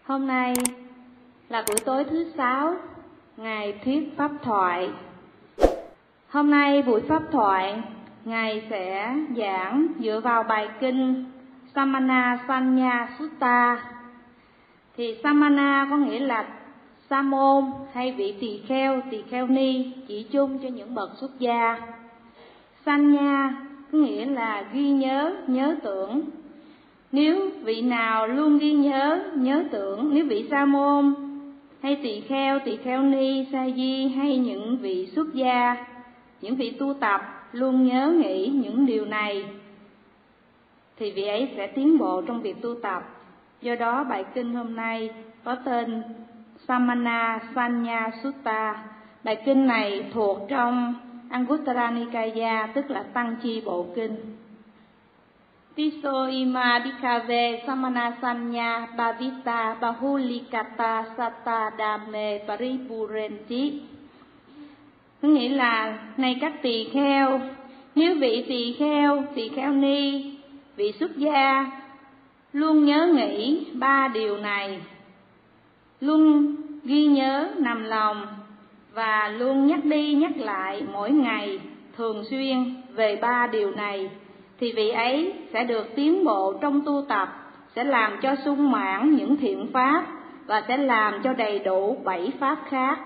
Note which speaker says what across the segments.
Speaker 1: Hôm nay là buổi tối thứ 6, ngày thuyết pháp thoại. Hôm nay buổi pháp thoại, Ngài sẽ giảng dựa vào bài kinh Samana Sanya Sutta. Thì Samana có nghĩa là sa môn hay vị tỳ kheo ni, chỉ chung cho những bậc xuất gia. Sanya có nghĩa là ghi nhớ, nhớ tưởng. Nếu vị nào luôn ghi nhớ, nhớ tưởng, nếu vị sa môn hay tỳ kheo ni, sa di hay những vị xuất gia, những vị tu tập luôn nhớ nghĩ những điều này, thì vị ấy sẽ tiến bộ trong việc tu tập. Do đó bài kinh hôm nay có tên Samana Sanya Sutta. Bài kinh này thuộc trong Anguttara Nikaya, tức là Tăng Chi Bộ Kinh. Tiso ima bhikkhave samana sanya bhavita bahulikata satta dame paripurenti. Nghĩa là, này các tỳ kheo, nếu vị tỳ kheo ni, vị xuất gia luôn nhớ nghĩ ba điều này, luôn ghi nhớ nằm lòng và luôn nhắc đi nhắc lại mỗi ngày thường xuyên về ba điều này, thì vị ấy sẽ được tiến bộ trong tu tập, sẽ làm cho sung mãn những thiện pháp và sẽ làm cho đầy đủ 7 pháp khác.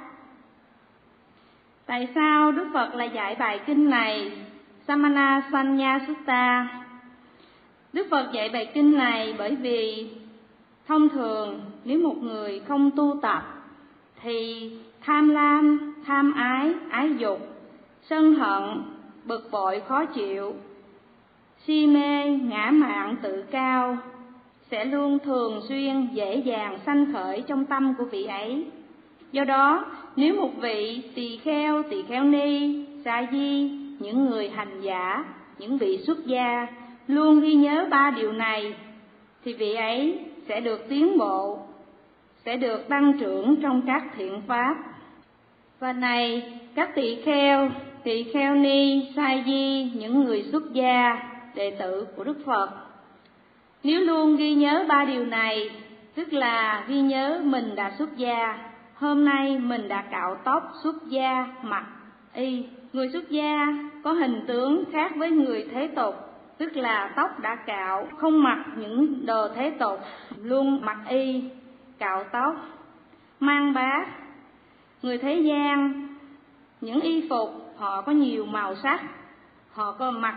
Speaker 1: Tại sao Đức Phật lại dạy bài kinh này, Samana Sanya Sutta? Đức Phật dạy bài kinh này bởi vì thông thường nếu một người không tu tập thì tham lam, tham ái, ái dục, sân hận, bực bội khó chịu, si mê, ngã mạn, tự cao sẽ luôn thường xuyên dễ dàng sanh khởi trong tâm của vị ấy. Do đó, nếu một vị tỳ kheo ni, sa di, những người hành giả, những vị xuất gia luôn ghi nhớ ba điều này, thì vị ấy sẽ được tiến bộ, sẽ được tăng trưởng trong các thiện pháp. Và này, các tỳ kheo ni, sa di, những người xuất gia, đệ tử của Đức Phật, nếu luôn ghi nhớ ba điều này, tức là ghi nhớ mình đã xuất gia, hôm nay mình đã cạo tóc xuất gia, mặc y. Người xuất gia có hình tướng khác với người thế tục, tức là tóc đã cạo, không mặc những đồ thế tục, luôn mặc y, cạo tóc, mang bát. Người thế gian, những y phục họ có nhiều màu sắc, họ có mặc,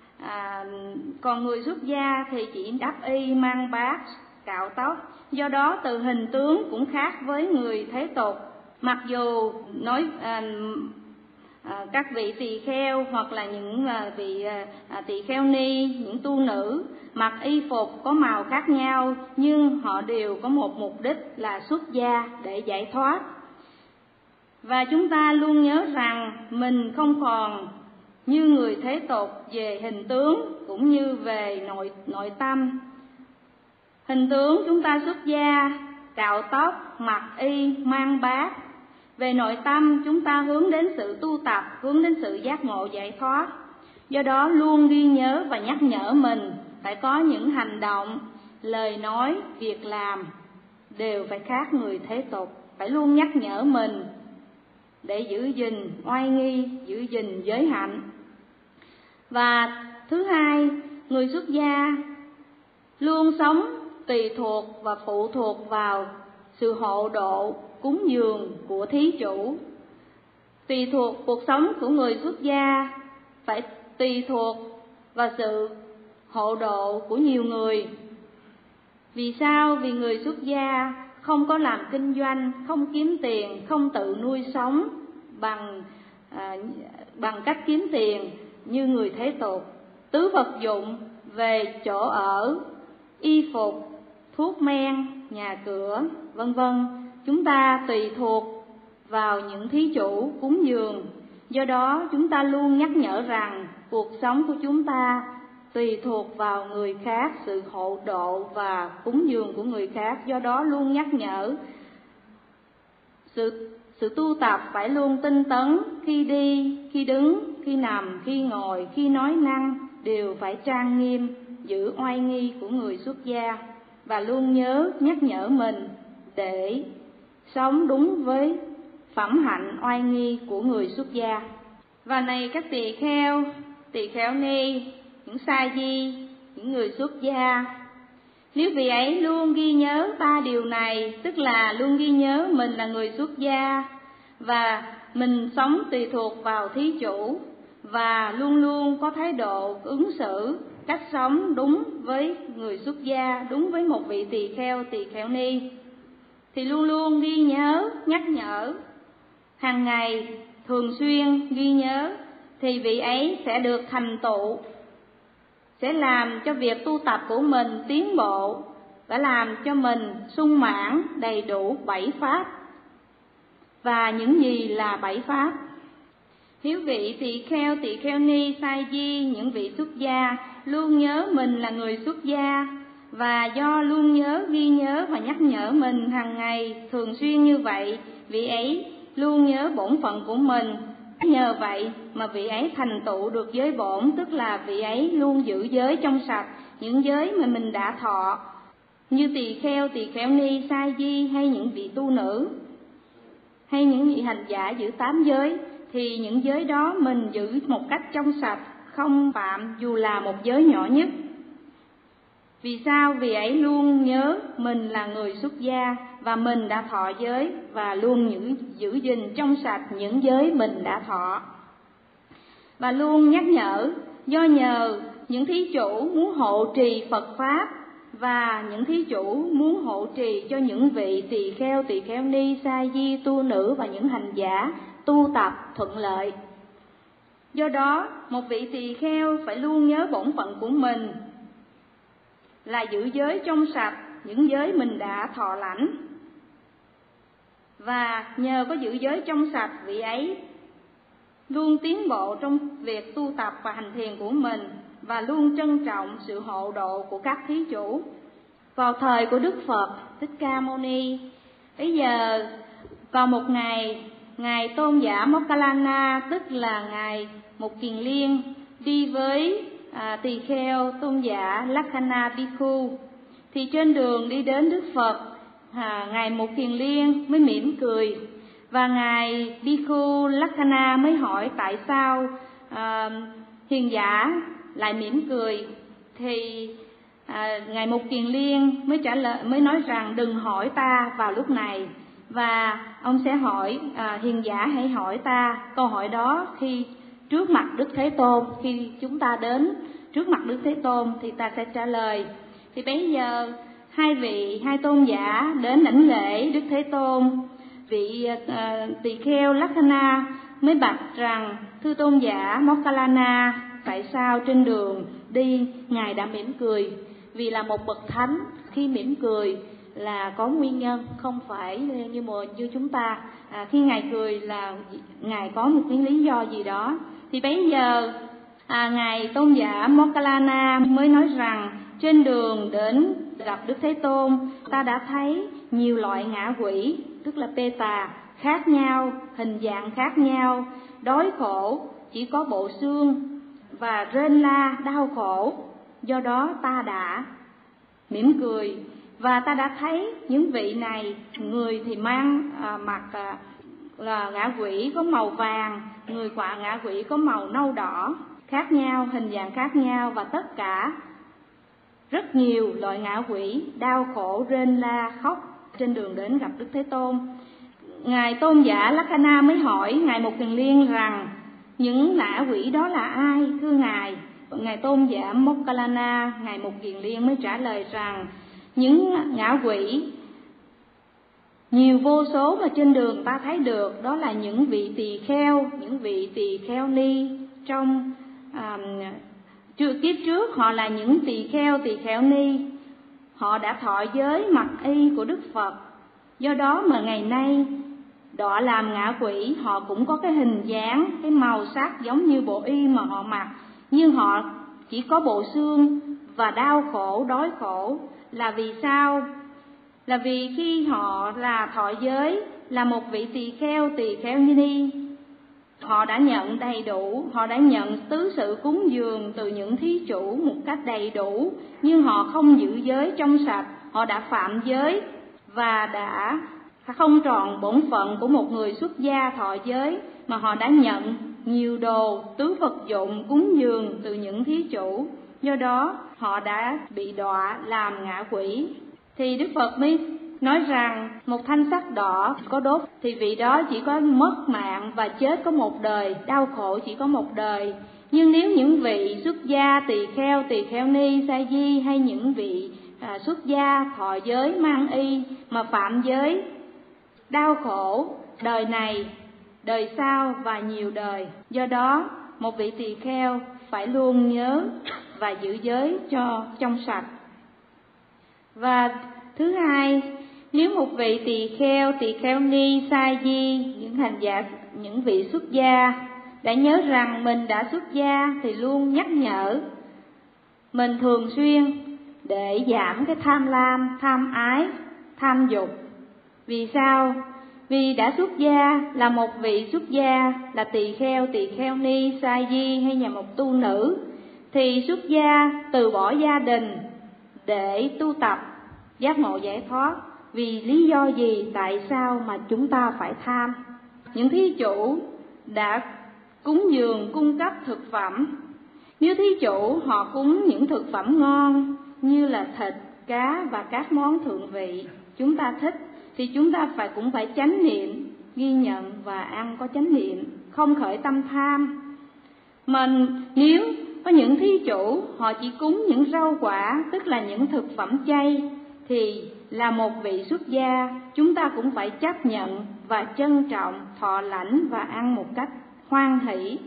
Speaker 1: còn người xuất gia thì chỉ đắp y, mang bát, cạo tóc. Do đó từ hình tướng cũng khác với người thế tục. Mặc dù nói các vị tỳ kheo hoặc là những vị tỳ kheo ni, những tu nữ mặc y phục có màu khác nhau, nhưng họ đều có một mục đích là xuất gia để giải thoát. Và chúng ta luôn nhớ rằng mình không còn như người thế tục về hình tướng cũng như về nội tâm. Hình tướng chúng ta xuất gia, cạo tóc, mặc y, mang bát. Về nội tâm chúng ta hướng đến sự tu tập, hướng đến sự giác ngộ giải thoát. Do đó luôn ghi nhớ và nhắc nhở mình phải có những hành động, lời nói, việc làm đều phải khác người thế tục. Phải luôn nhắc nhở mình để giữ gìn oai nghi, giữ gìn giới hạnh. Và thứ hai, người xuất gia luôn sống tùy thuộc và phụ thuộc vào sự hộ độ, cúng dường của thí chủ. Tùy thuộc cuộc sống của người xuất gia phải tùy thuộc vào sự hộ độ của nhiều người. Vì sao? Vì người xuất gia không có làm kinh doanh, không kiếm tiền, không tự nuôi sống bằng cách kiếm tiền như người thế tục. Tứ vật dụng về chỗ ở, y phục, thuốc men, nhà cửa, vân vân, chúng ta tùy thuộc vào những thí chủ cúng dường. Do đó chúng ta luôn nhắc nhở rằng cuộc sống của chúng ta tùy thuộc vào người khác, sự hộ độ và cúng dường của người khác. Do đó luôn nhắc nhở sự tu tập phải luôn tinh tấn, khi đi, khi đứng, khi nằm, khi ngồi, khi nói năng đều phải trang nghiêm, giữ oai nghi của người xuất gia. Và luôn nhớ nhắc nhở mình để sống đúng với phẩm hạnh oai nghi của người xuất gia. Và này các tỳ kheo ni, những sa di, những người xuất gia, nếu vị ấy luôn ghi nhớ 3 điều này, tức là luôn ghi nhớ mình là người xuất gia và mình sống tùy thuộc vào thí chủ, và luôn luôn có thái độ ứng xử, cách sống đúng với người xuất gia, đúng với một vị tỳ kheo ni, thì luôn luôn ghi nhớ, nhắc nhở hàng ngày, thường xuyên ghi nhớ, thì vị ấy sẽ được thành tựu, sẽ làm cho việc tu tập của mình tiến bộ, và làm cho mình sung mãn đầy đủ 7 pháp. Và những gì là 7 pháp? Nếu vị tỳ kheo ni, sa di, những vị xuất gia luôn nhớ mình là người xuất gia, và do luôn nhớ, ghi nhớ và nhắc nhở mình hàng ngày thường xuyên như vậy, vị ấy luôn nhớ bổn phận của mình. Nhờ vậy mà vị ấy thành tựu được giới bổn, tức là vị ấy luôn giữ giới trong sạch, những giới mà mình đã thọ, như tỳ kheo ni, sa di, hay những vị tu nữ, hay những vị hành giả giữ 8 giới, thì những giới đó mình giữ một cách trong sạch, không phạm dù là một giới nhỏ nhất. Vì sao? Vì ấy luôn nhớ mình là người xuất gia và mình đã thọ giới, và luôn giữ gìn trong sạch những giới mình đã thọ. Và luôn nhắc nhở, do nhờ những thí chủ muốn hộ trì Phật Pháp, và những thí chủ muốn hộ trì cho những vị tỳ kheo ni, sa di, tu nữ và những hành giả tu tập thuận lợi. Do đó, một vị tỳ kheo phải luôn nhớ bổn phận của mình là giữ giới trong sạch, những giới mình đã thọ lãnh. Và nhờ có giữ giới trong sạch, vị ấy luôn tiến bộ trong việc tu tập và hành thiền của mình, và luôn trân trọng sự hộ độ của các thí chủ. Vào thời của Đức Phật Thích Ca Mâu Ni, bây giờ vào một ngày, Ngài Tôn giả Mokkallana, tức là Ngài Mục Kiền Liên, đi với tỳ kheo tôn giả Lakkhana Bhikkhu, thì trên đường đi đến Đức Phật, Ngài Mục Kiền Liên mới mỉm cười, và Ngài Bhikkhu Lakkhana mới hỏi tại sao hiền giả lại mỉm cười. Thì Ngài Mục Kiền Liên mới trả lời, mới nói rằng đừng hỏi ta vào lúc này, và ông sẽ hỏi hiền giả hãy hỏi ta câu hỏi đó khi trước mặt Đức Thế Tôn. Khi chúng ta đến trước mặt Đức Thế Tôn thì ta sẽ trả lời. Thì bây giờ hai tôn giả đến đảnh lễ Đức Thế Tôn. Vị tỳ kheo Lakkhana mới bạch rằng: thưa tôn giả Mokkallana, tại sao trên đường đi ngài đã mỉm cười? Vì là một bậc thánh, khi mỉm cười là có nguyên nhân, không phải như chúng ta. Khi ngài cười là ngài có một cái lý do gì đó. Thì bây giờ ngài tôn giả Mokkallana mới nói rằng trên đường đến gặp Đức Thế Tôn, ta đã thấy nhiều loại ngã quỷ, tức là Peta, khác nhau, hình dạng khác nhau, đói khổ, chỉ có bộ xương, và rên la, đau khổ. Do đó ta đã mỉm cười, và ta đã thấy những vị này, người thì mang mặc là ngã quỷ có màu vàng, người quả ngã quỷ có màu nâu đỏ, khác nhau, hình dạng khác nhau, và tất cả rất nhiều loại ngã quỷ đau khổ, rên la, khóc trên đường đến gặp Đức Thế Tôn. Ngài tôn giả Lakkhana mới hỏi Ngài Mục Kiền Liên rằng những ngã quỷ đó là ai, thưa ngài? Ngài tôn giả Mokkallana, Ngài Mục Kiền Liên mới trả lời rằng những ngã quỷ nhiều vô số mà trên đường ta thấy được, đó là những vị tỳ kheo, những vị tỳ kheo ni trong kiếp trước họ là những tỳ kheo ni, họ đã thọ giới mặc y của Đức Phật. Do đó mà ngày nay đọa làm ngã quỷ, họ cũng có cái hình dáng, cái màu sắc giống như bộ y mà họ mặc, nhưng họ chỉ có bộ xương và đau khổ, đói khổ. Là vì sao? Là vì khi họ là thọ giới, là một vị tỳ kheo ni, họ đã nhận đầy đủ, họ đã nhận tứ sự cúng dường từ những thí chủ một cách đầy đủ, nhưng họ không giữ giới trong sạch, họ đã phạm giới, và đã không tròn bổn phận của một người xuất gia thọ giới, mà họ đã nhận nhiều đồ tứ vật dụng cúng dường từ những thí chủ, do đó họ đã bị đọa làm ngạ quỷ. Thì Đức Phật mới nói rằng một thanh sắt đỏ có đốt thì vị đó chỉ có mất mạng và chết có một đời, đau khổ chỉ có một đời. Nhưng nếu những vị xuất gia tỳ kheo ni, sa di hay những vị xuất gia thọ giới mang y mà phạm giới, đau khổ đời này, đời sau và nhiều đời. Do đó một vị tỳ kheo phải luôn nhớ và giữ giới cho trong sạch. Và thứ hai, nếu một vị tỳ kheo ni, sa di, những hành giả, những vị xuất gia đã nhớ rằng mình đã xuất gia thì luôn nhắc nhở mình thường xuyên để giảm cái tham lam, tham ái, tham dục. Vì sao? Vì đã xuất gia, là một vị xuất gia, là tỳ kheo ni, sa di hay là một tu nữ, thì xuất gia từ bỏ gia đình để tu tập giác ngộ giải thoát. Vì lý do gì, tại sao mà chúng ta phải tham? Những thí chủ đã cúng dường, cung cấp thực phẩm. Nếu thí chủ họ cúng những thực phẩm ngon như là thịt, cá và các món thượng vị chúng ta thích, thì chúng ta cũng phải chánh niệm, ghi nhận và ăn có chánh niệm, không khởi tâm tham. Mà nếu có những thí chủ họ chỉ cúng những rau quả, tức là những thực phẩm chay, thì là một vị xuất gia, chúng ta cũng phải chấp nhận và trân trọng, thọ lãnh và ăn một cách hoan hỷ.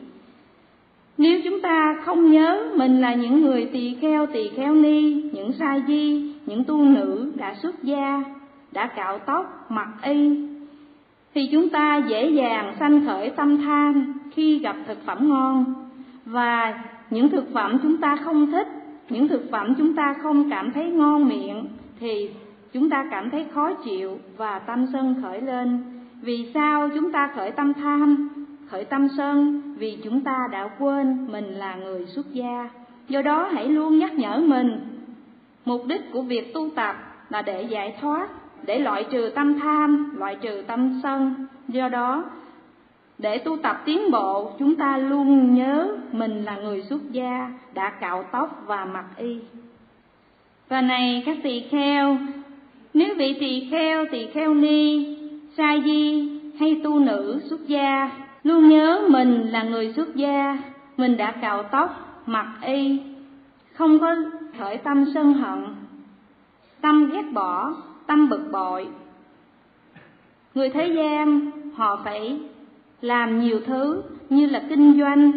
Speaker 1: Nếu chúng ta không nhớ mình là những người tỳ kheo ni, những sa di, những tu nữ đã xuất gia, đã cạo tóc, mặc y, thì chúng ta dễ dàng sanh khởi tâm tham khi gặp thực phẩm ngon. Và những thực phẩm chúng ta không thích, những thực phẩm chúng ta không cảm thấy ngon miệng, thì chúng ta cảm thấy khó chịu và tâm sân khởi lên. Vì sao chúng ta khởi tâm tham, khởi tâm sân? Vì chúng ta đã quên mình là người xuất gia. Do đó hãy luôn nhắc nhở mình, mục đích của việc tu tập là để giải thoát, để loại trừ tâm tham, loại trừ tâm sân. Do đó để tu tập tiến bộ, chúng ta luôn nhớ mình là người xuất gia, đã cạo tóc và mặc y. Và này các tỳ kheo, nếu vị tỳ kheo ni, sa di hay tu nữ xuất gia luôn nhớ mình là người xuất gia, mình đã cạo tóc, mặc y, không có khởi tâm sân hận, tâm ghét bỏ, tâm bực bội. Người thế gian họ phải làm nhiều thứ như là kinh doanh,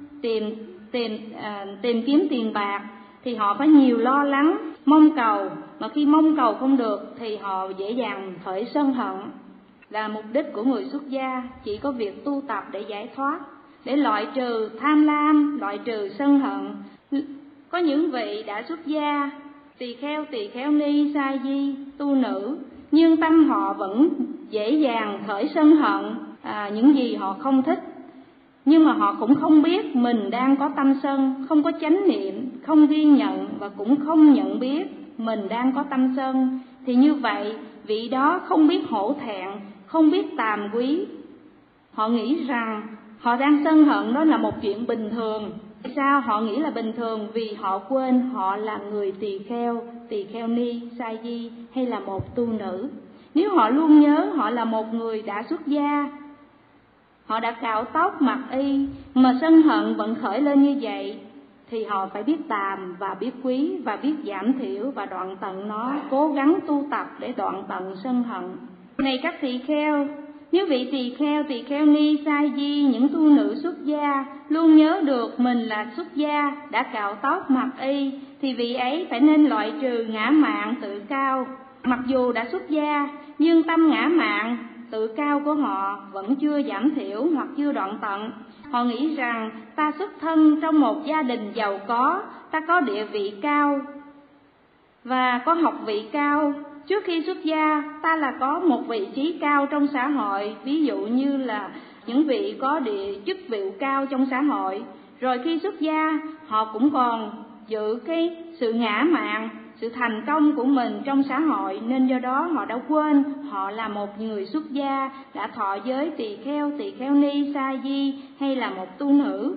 Speaker 1: tìm kiếm tiền bạc, thì họ phải nhiều lo lắng, mong cầu, mà khi mong cầu không được thì họ dễ dàng khởi sân hận. Là mục đích của người xuất gia chỉ có việc tu tập để giải thoát, để loại trừ tham lam, loại trừ sân hận. Có những vị đã xuất gia, tỳ kheo ni, sa di, tu nữ, nhưng tâm họ vẫn dễ dàng khởi sân hận, những gì họ không thích. Nhưng mà họ cũng không biết mình đang có tâm sân, không có chánh niệm, không ghi nhận và cũng không nhận biết mình đang có tâm sân. Thì như vậy, vị đó không biết hổ thẹn, không biết tàm quý. Họ nghĩ rằng họ đang sân hận đó là một chuyện bình thường. Tại sao họ nghĩ là bình thường? Vì họ quên họ là người tỳ kheo ni, sa di hay là một tu nữ. Nếu họ luôn nhớ họ là một người đã xuất gia, họ đã cạo tóc, mặc y, mà sân hận vẫn khởi lên như vậy, thì họ phải biết tàm và biết quý và biết giảm thiểu và đoạn tận nó, cố gắng tu tập để đoạn tận sân hận. Này các tỳ kheo, nếu vị tỳ kheo ni, sa di, những tu nữ xuất gia luôn nhớ được mình là xuất gia, đã cạo tóc, mặc y, thì vị ấy phải nên loại trừ ngã mạn tự cao. Mặc dù đã xuất gia, nhưng tâm ngã mạn tự cao của họ vẫn chưa giảm thiểu hoặc chưa đoạn tận. Họ nghĩ rằng ta xuất thân trong một gia đình giàu có, ta có địa vị cao và có học vị cao. Trước khi xuất gia, ta là có một vị trí cao trong xã hội, ví dụ như là những vị có chức vị cao trong xã hội. Rồi khi xuất gia, họ cũng còn giữ cái sự ngã mạn, sự thành công của mình trong xã hội, nên do đó họ đã quên họ là một người xuất gia, đã thọ giới tỳ kheo ni, sa di hay là một tu nữ.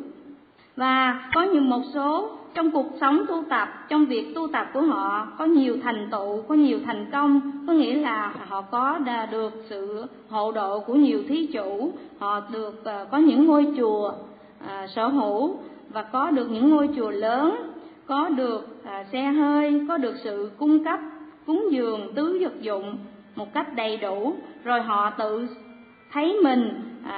Speaker 1: Và có một số trong cuộc sống tu tập, trong việc tu tập của họ có nhiều thành tựu, có nhiều thành công, có nghĩa là họ có được sự hộ độ của nhiều thí chủ, họ được có những ngôi chùa sở hữu và có được những ngôi chùa lớn, có được xe hơi, có được sự cung cấp cúng dường tứ vật dụng một cách đầy đủ, rồi họ tự thấy mình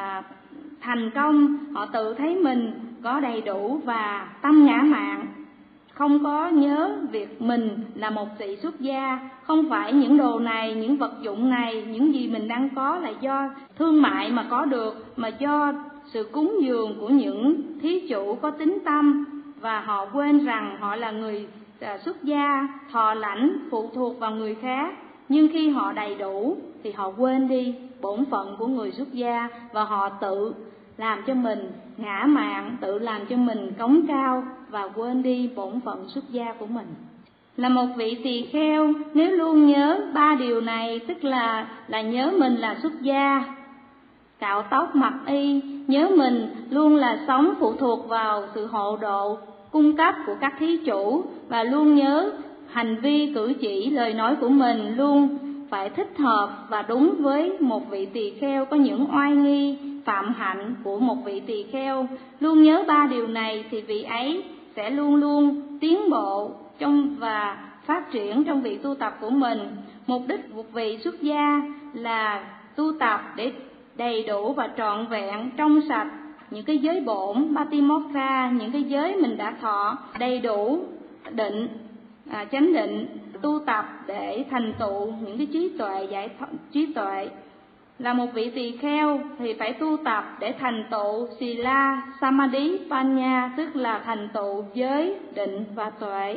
Speaker 1: thành công, họ tự thấy mình có đầy đủ và tâm ngã mạn, không có nhớ việc mình là một vị xuất gia. Không phải những đồ này, những vật dụng này, những gì mình đang có là do thương mại mà có được, mà do sự cúng dường của những thí chủ có tín tâm, và họ quên rằng họ là người xuất gia, thọ lãnh phụ thuộc vào người khác. Nhưng khi họ đầy đủ thì họ quên đi bổn phận của người xuất gia, và họ tự làm cho mình ngã mạn, tự làm cho mình cống cao và quên đi bổn phận xuất gia của mình. Là một vị tỳ kheo, nếu luôn nhớ 3 điều này, tức là nhớ mình là xuất gia, cạo tóc mặc y, nhớ mình luôn là sống phụ thuộc vào sự hộ độ cung cấp của các thí chủ, và luôn nhớ hành vi cử chỉ lời nói của mình luôn phải thích hợp và đúng với một vị tỳ kheo có những oai nghi phạm hạnh của một vị tỳ kheo. Luôn nhớ 3 điều này thì vị ấy sẽ luôn luôn tiến bộ và phát triển trong việc tu tập của mình. Mục đích một vị xuất gia là tu tập để đầy đủ và trọn vẹn trong sạch những cái giới bổn Patimokkha, những cái giới mình đã thọ, đầy đủ định, chánh định, tu tập để thành tựu những cái trí tuệ, trí tuệ. Là một vị tỳ kheo thì phải tu tập để thành tựu Sila, Samadhi, Panya, tức là thành tựu giới, định và tuệ.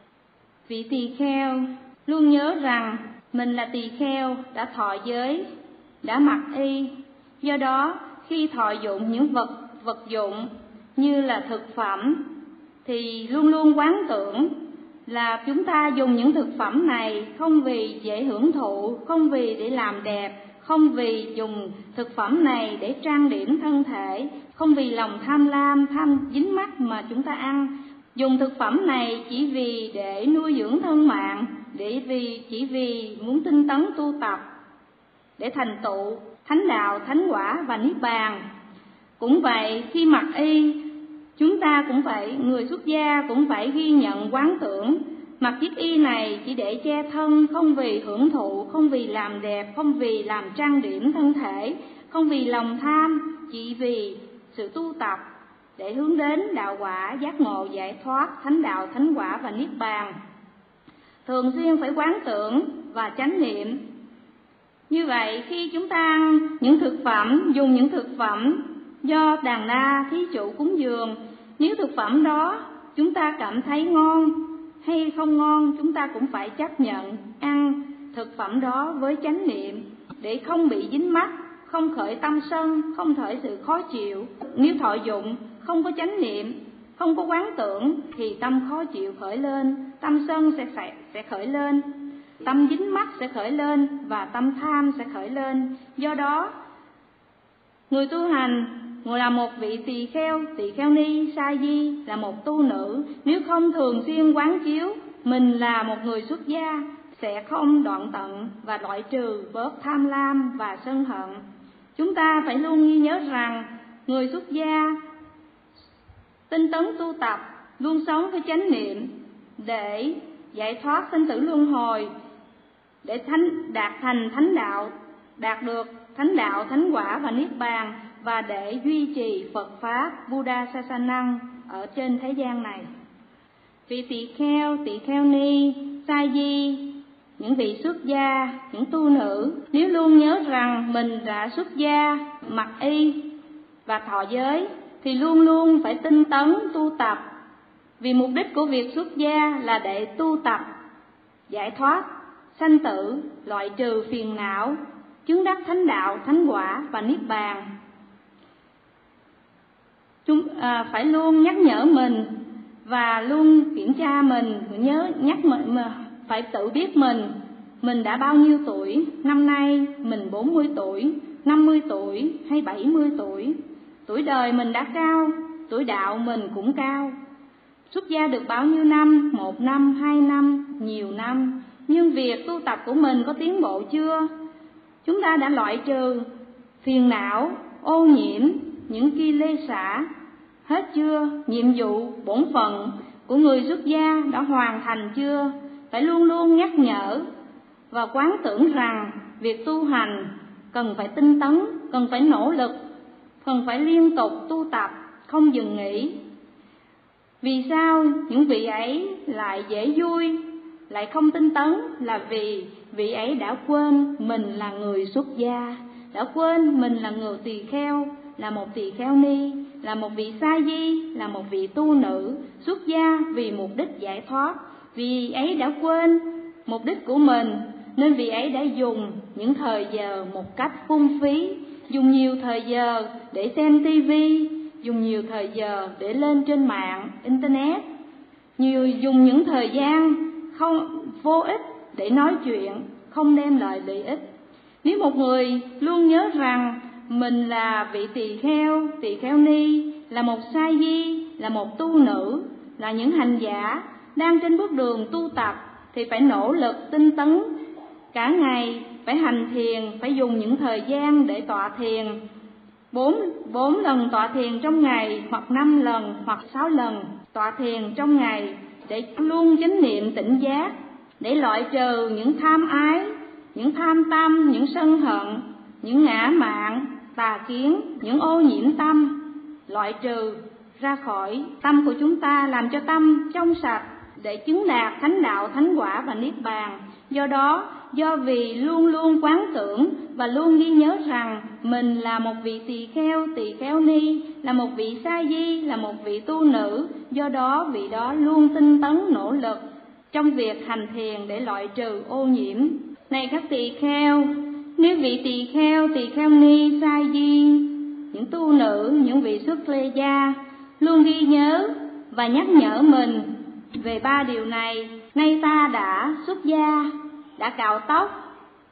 Speaker 1: Vị tỳ kheo luôn nhớ rằng mình là tỳ kheo, đã thọ giới, đã mặc y. Do đó khi thọ dụng những vật dụng như là thực phẩm thì luôn luôn quán tưởng là chúng ta dùng những thực phẩm này không vì dễ hưởng thụ, không vì để làm đẹp, không vì dùng thực phẩm này để trang điểm thân thể, không vì lòng tham lam, dính mắc mà chúng ta ăn. Dùng thực phẩm này chỉ vì để nuôi dưỡng thân mạng, chỉ vì muốn tinh tấn tu tập để thành tựu thánh đạo, thánh quả và niết bàn. Cũng vậy, khi mặc y, chúng ta cũng phải, người xuất gia cũng phải ghi nhận quán tưởng mặc chiếc y này chỉ để che thân, không vì hưởng thụ, không vì làm đẹp, không vì làm trang điểm thân thể, không vì lòng tham, chỉ vì sự tu tập để hướng đến đạo quả, giác ngộ, giải thoát, thánh đạo, thánh quả và niết bàn. Thường xuyên phải quán tưởng và chánh niệm. Như vậy, khi chúng ta ăn những thực phẩm, dùng những thực phẩm do đàn na thí chủ cúng dường, nếu thực phẩm đó chúng ta cảm thấy ngon hay không ngon, chúng ta cũng phải chấp nhận ăn thực phẩm đó với chánh niệm để không bị dính mắc, không khởi tâm sân, không khởi sự khó chịu. Nếu thọ dụng không có chánh niệm, không có quán tưởng thì tâm khó chịu khởi lên, tâm sân sẽ khởi lên, tâm dính mắc sẽ khởi lên và tâm tham sẽ khởi lên. Do đó, người tu hành, người là một vị tỳ kheo ni, sa di, là một tu nữ, nếu không thường xuyên quán chiếu mình là một người xuất gia, sẽ không đoạn tận và loại trừ bớt tham lam và sân hận. Chúng ta phải luôn ghi nhớ rằng người xuất gia tinh tấn tu tập, luôn sống với chánh niệm để giải thoát sinh tử luân hồi, để đạt thành thánh đạo, đạt được thánh đạo, thánh quả và niết bàn, và để duy trì Phật pháp Buddha Sasanang ở trên thế gian này. Vị tỳ kheo ni, sa di, những vị xuất gia, những tu nữ, nếu luôn nhớ rằng mình đã xuất gia, mặc y và thọ giới, thì luôn luôn phải tinh tấn tu tập. Vì mục đích của việc xuất gia là để tu tập, giải thoát sanh tử, loại trừ phiền não, chứng đắc thánh đạo, thánh quả và niết bàn. Phải luôn nhắc nhở mình và luôn kiểm tra mình, phải tự biết mình đã bao nhiêu tuổi, năm nay mình 40 tuổi, 50 tuổi hay 70 tuổi. Tuổi đời mình đã cao, tuổi đạo mình cũng cao. Xuất gia được bao nhiêu năm, 1 năm, 2 năm, nhiều năm, nhưng việc tu tập của mình có tiến bộ chưa? Chúng ta đã loại trừ phiền não, ô nhiễm, những ki lê xả hết chưa? Nhiệm vụ, bổn phận của người xuất gia đã hoàn thành chưa? Phải luôn luôn nhắc nhở và quán tưởng rằng việc tu hành cần phải tinh tấn, cần phải nỗ lực, cần phải liên tục tu tập, không dừng nghỉ. Vì sao những vị ấy lại dễ vui, lại không tinh tấn? Là vì vị ấy đã quên mình là người xuất gia, đã quên mình là người tỳ kheo, là một tỳ kheo ni, là một vị sa di, là một vị tu nữ xuất gia vì mục đích giải thoát. Vì ấy đã quên mục đích của mình, nên vị ấy đã dùng những thời giờ một cách phung phí, dùng nhiều thời giờ để xem tivi, dùng nhiều thời giờ để lên trên mạng, internet, dùng những thời gian không vô ích để nói chuyện, không đem lại lợi ích. Nếu một người luôn nhớ rằng mình là vị tỳ kheo ni, là một sa di, là một tu nữ, là những hành giả đang trên bước đường tu tập, thì phải nỗ lực tinh tấn cả ngày, phải hành thiền, phải dùng những thời gian để tọa thiền, 4 lần tọa thiền trong ngày, hoặc 5 lần, hoặc 6 lần tọa thiền trong ngày, để luôn chánh niệm tỉnh giác, để loại trừ những tham ái, những tham tâm, những sân hận, những ngã mạn, tà kiến, những ô nhiễm tâm, loại trừ ra khỏi tâm của chúng ta, làm cho tâm trong sạch để chứng đạt thánh đạo, thánh quả và niết bàn. Do đó, do vì luôn luôn quán tưởng và luôn ghi nhớ rằng mình là một vị tỳ kheo ni, là một vị sa di, là một vị tu nữ, do đó vị đó luôn tinh tấn nỗ lực trong việc hành thiền để loại trừ ô nhiễm. Này các tỳ kheo, nếu vị tỳ kheo ni, sa di, những tu nữ, những vị xuất gia luôn ghi nhớ và nhắc nhở mình về 3 điều này: nay ta đã xuất gia, đã cạo tóc,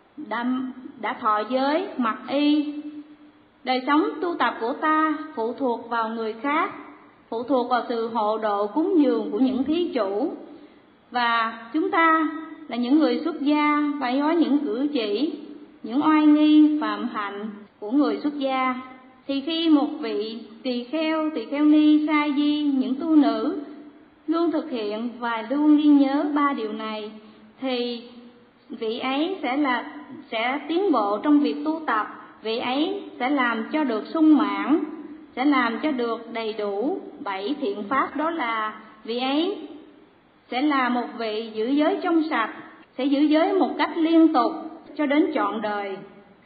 Speaker 1: đã thọ giới, mặc y. Đời sống tu tập của ta phụ thuộc vào người khác, phụ thuộc vào sự hộ độ cúng dường của những thí chủ. Và chúng ta là những người xuất gia phải có những cử chỉ, những oai nghi, phạm hạnh của người xuất gia. Thì khi một vị tỳ kheo ni, sa di, những tu nữ luôn thực hiện và luôn ghi nhớ 3 điều này, thì vị ấy sẽ tiến bộ trong việc tu tập. Vị ấy sẽ làm cho được sung mãn, sẽ làm cho được đầy đủ 7 thiện pháp. Đó là vị ấy sẽ là một vị giữ giới trong sạch, sẽ giữ giới một cách liên tục cho đến trọn đời.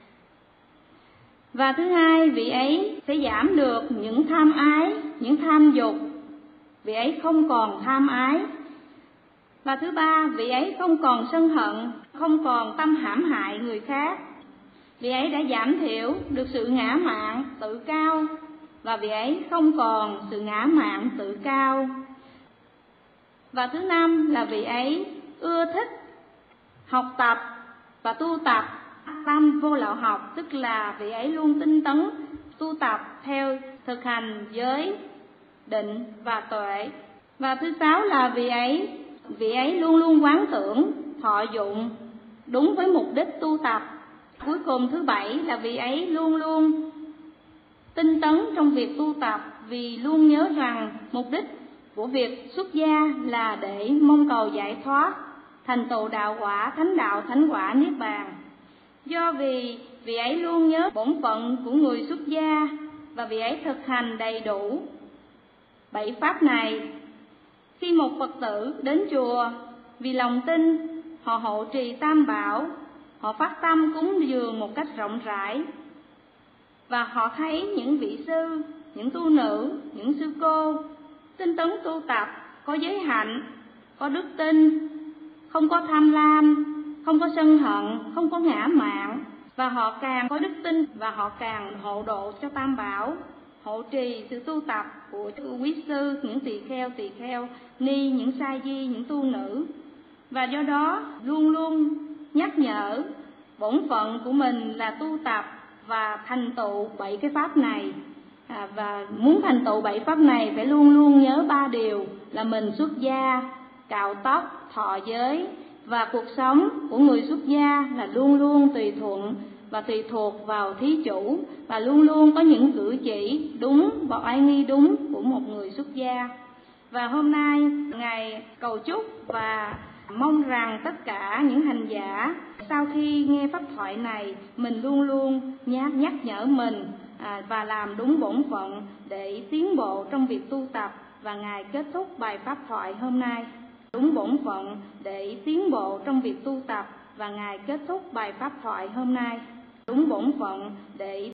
Speaker 1: Và thứ hai, vị ấy sẽ giảm được những tham ái, những tham dục, vị ấy không còn tham ái. Và thứ ba, vị ấy không còn sân hận, không còn tâm hãm hại người khác. Vị ấy đã giảm thiểu được sự ngã mạn, tự cao, và vị ấy không còn sự ngã mạn, tự cao. Và thứ năm là vị ấy ưa thích học tập và tu tập tâm vô lậu học, tức là vị ấy luôn tinh tấn tu tập theo thực hành giới, định và tuệ. Và thứ sáu là vị ấy luôn luôn quán tưởng, thọ dụng đúng với mục đích tu tập. Cuối cùng thứ bảy là vị ấy luôn luôn tinh tấn trong việc tu tập, vì luôn nhớ rằng mục đích của việc xuất gia là để mong cầu giải thoát, thành tựu đạo quả, thánh đạo, thánh quả, niết bàn. Do vì vị ấy luôn nhớ bổn phận của người xuất gia và vị ấy thực hành đầy đủ 7 pháp này. Khi một Phật tử đến chùa vì lòng tin, họ hộ trì Tam Bảo, họ phát tâm cúng dường một cách rộng rãi, và họ thấy những vị sư, những tu nữ, những sư cô tinh tấn tu tập, có giới hạnh, có đức tin, không có tham lam, không có sân hận, không có ngã mạn, và họ càng có đức tin và họ càng hộ độ cho Tam Bảo, hộ trì sự tu tập của quý sư, những tỳ kheo ni, những sa di, những tu nữ. Và do đó luôn luôn nhắc nhở bổn phận của mình là tu tập và thành tựu 7 cái pháp này. Và muốn thành tựu 7 pháp này phải luôn luôn nhớ 3 điều là mình xuất gia, cạo tóc, thọ giới, và cuộc sống của người xuất gia là luôn luôn tùy thuận và tùy thuộc vào thí chủ, và luôn luôn có những cử chỉ đúng và oai nghi đúng của một người xuất gia. Và hôm nay Ngài cầu chúc và mong rằng tất cả những hành giả sau khi nghe pháp thoại này mình luôn luôn nhắc nhở mình và làm đúng bổn phận để tiến bộ trong việc tu tập. Và Ngài kết thúc bài pháp thoại hôm nay đúng bổn phận để tiến bộ trong việc tu tập. Và Ngài kết thúc bài pháp thoại hôm nay đúng bổn phận để